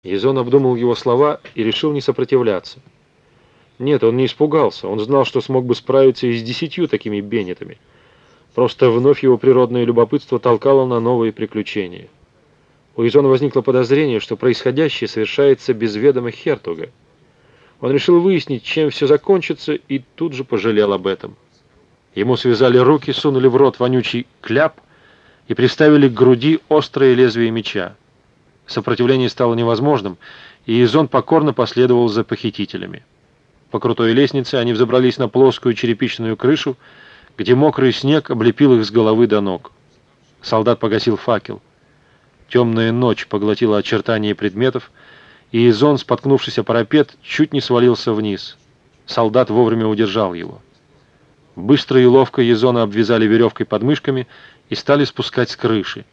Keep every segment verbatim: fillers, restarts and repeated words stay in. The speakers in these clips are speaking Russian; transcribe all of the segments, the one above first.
Язон обдумал его слова и решил не сопротивляться. Нет, он не испугался, он знал, что смог бы справиться и с десятью такими беннетами. Просто вновь его природное любопытство толкало на новые приключения. У Язона возникло подозрение, что происходящее совершается без ведома Хертуга. Он решил выяснить, чем все закончится, и тут же пожалел об этом. Ему связали руки, сунули в рот вонючий кляп и приставили к груди острое лезвие меча. Сопротивление стало невозможным, и Язон покорно последовал за похитителями. По крутой лестнице они взобрались на плоскую черепичную крышу, где мокрый снег облепил их с головы до ног. Солдат погасил факел. Темная ночь поглотила очертания предметов, и Язон, споткнувшись о парапет, чуть не свалился вниз. Солдат вовремя удержал его. Быстро и ловко Язона обвязали веревкой под мышками и стали спускать с крыши.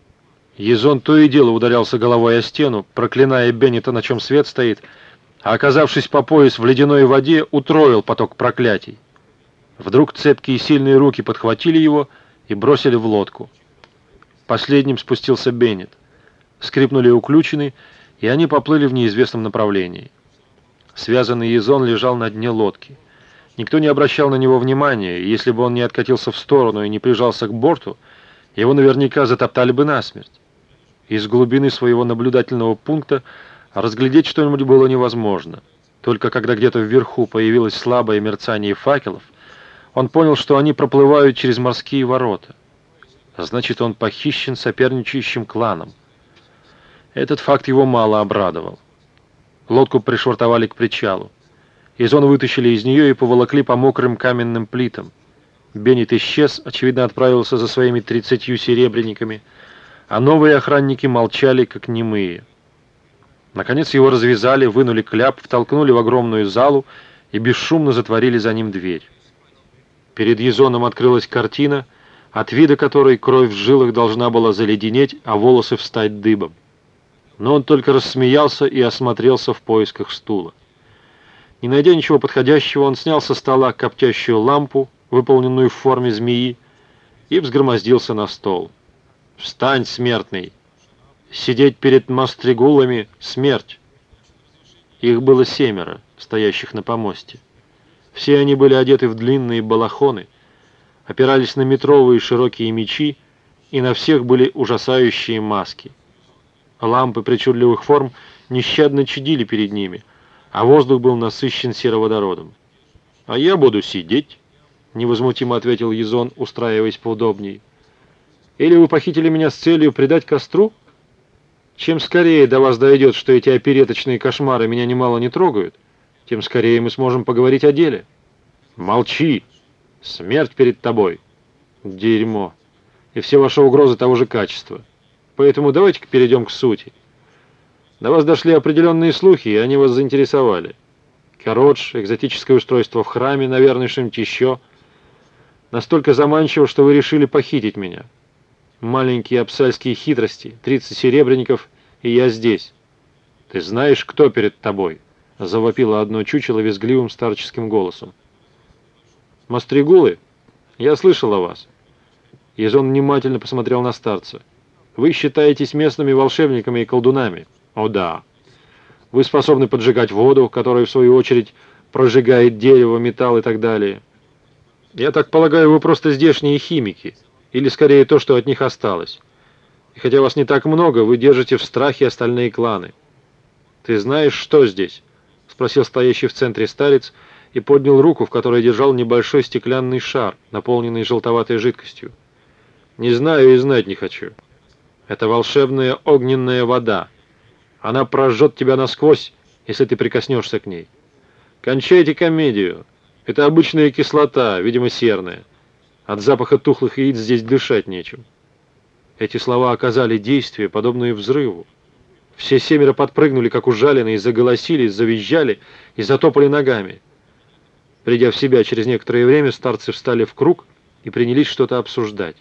Язон то и дело ударялся головой о стену, проклиная Беннета, на чем свет стоит, а, оказавшись по пояс в ледяной воде, утроил поток проклятий. Вдруг цепкие и сильные руки подхватили его и бросили в лодку. Последним спустился Беннет. Скрипнули уключины, и они поплыли в неизвестном направлении. Связанный Язон лежал на дне лодки. Никто не обращал на него внимания, и если бы он не откатился в сторону и не прижался к борту, его наверняка затоптали бы насмерть. Из глубины своего наблюдательного пункта разглядеть что-нибудь было невозможно. Только когда где-то вверху появилось слабое мерцание факелов, он понял, что они проплывают через морские ворота. Значит, он похищен соперничающим кланом. Этот факт его мало обрадовал. Лодку пришвартовали к причалу. Язона вытащили из нее и поволокли по мокрым каменным плитам. Беннет исчез, очевидно, отправился за своими тридцатью серебряниками, а новые охранники молчали, как немые. Наконец его развязали, вынули кляп, втолкнули в огромную залу и бесшумно затворили за ним дверь. Перед Язоном открылась картина, от вида которой кровь в жилах должна была заледенеть, а волосы встать дыбом. Но он только рассмеялся и осмотрелся в поисках стула. Не найдя ничего подходящего, он снял со стола коптящую лампу, выполненную в форме змеи, и взгромоздился на стол. «Встань, смертный! Сидеть перед мастригулами — смерть!» Их было семеро, стоящих на помосте. Все они были одеты в длинные балахоны, опирались на метровые широкие мечи, и на всех были ужасающие маски. Лампы причудливых форм нещадно чадили перед ними, а воздух был насыщен сероводородом. «А я буду сидеть», — невозмутимо ответил Язон, устраиваясь поудобней. «Или вы похитили меня с целью предать костру? Чем скорее до вас дойдет, что эти опереточные кошмары меня немало не трогают, тем скорее мы сможем поговорить о деле». «Молчи! Смерть перед тобой!» «Дерьмо! И все ваши угрозы того же качества. Поэтому давайте-ка перейдем к сути. До вас дошли определенные слухи, и они вас заинтересовали. Коротш, экзотическое устройство в храме, наверное, еще. Настолько заманчиво, что вы решили похитить меня. Маленькие апсальские хитрости, тридцать серебряников, и я здесь. Ты знаешь, кто перед тобой?» — завопило одно чучело визгливым старческим голосом. «Мастригулы? Я слышал о вас». Язон внимательно посмотрел на старца. «Вы считаетесь местными волшебниками и колдунами?» «О да. Вы способны поджигать воду, которая, в свою очередь, прожигает дерево, металл и так далее. Я так полагаю, вы просто здешние химики, или скорее то, что от них осталось. И хотя вас не так много, вы держите в страхе остальные кланы». «Ты знаешь, что здесь?» — спросил стоящий в центре старец и поднял руку, в которой держал небольшой стеклянный шар, наполненный желтоватой жидкостью. «Не знаю и знать не хочу. Это волшебная огненная вода. Она прожжет тебя насквозь, если ты прикоснешься к ней. Кончайте комедию. Это обычная кислота, видимо, серная. От запаха тухлых яиц здесь дышать нечем». Эти слова оказали действие, подобное взрыву. Все семеро подпрыгнули, как ужаленные, заголосили, завизжали и затопали ногами. Придя в себя через некоторое время, старцы встали в круг и принялись что-то обсуждать.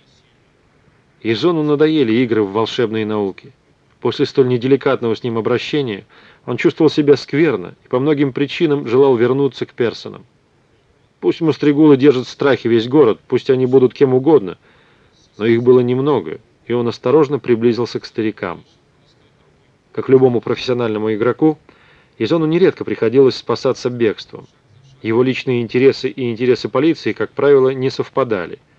Язону надоели игры в волшебные науки. После столь неделикатного с ним обращения он чувствовал себя скверно и по многим причинам желал вернуться к персонам. Пусть мастригулы держат в страхе весь город, пусть они будут кем угодно, но их было немного, и он осторожно приблизился к старикам. Как любому профессиональному игроку, Изону нередко приходилось спасаться бегством. Его личные интересы и интересы полиции, как правило, не совпадали –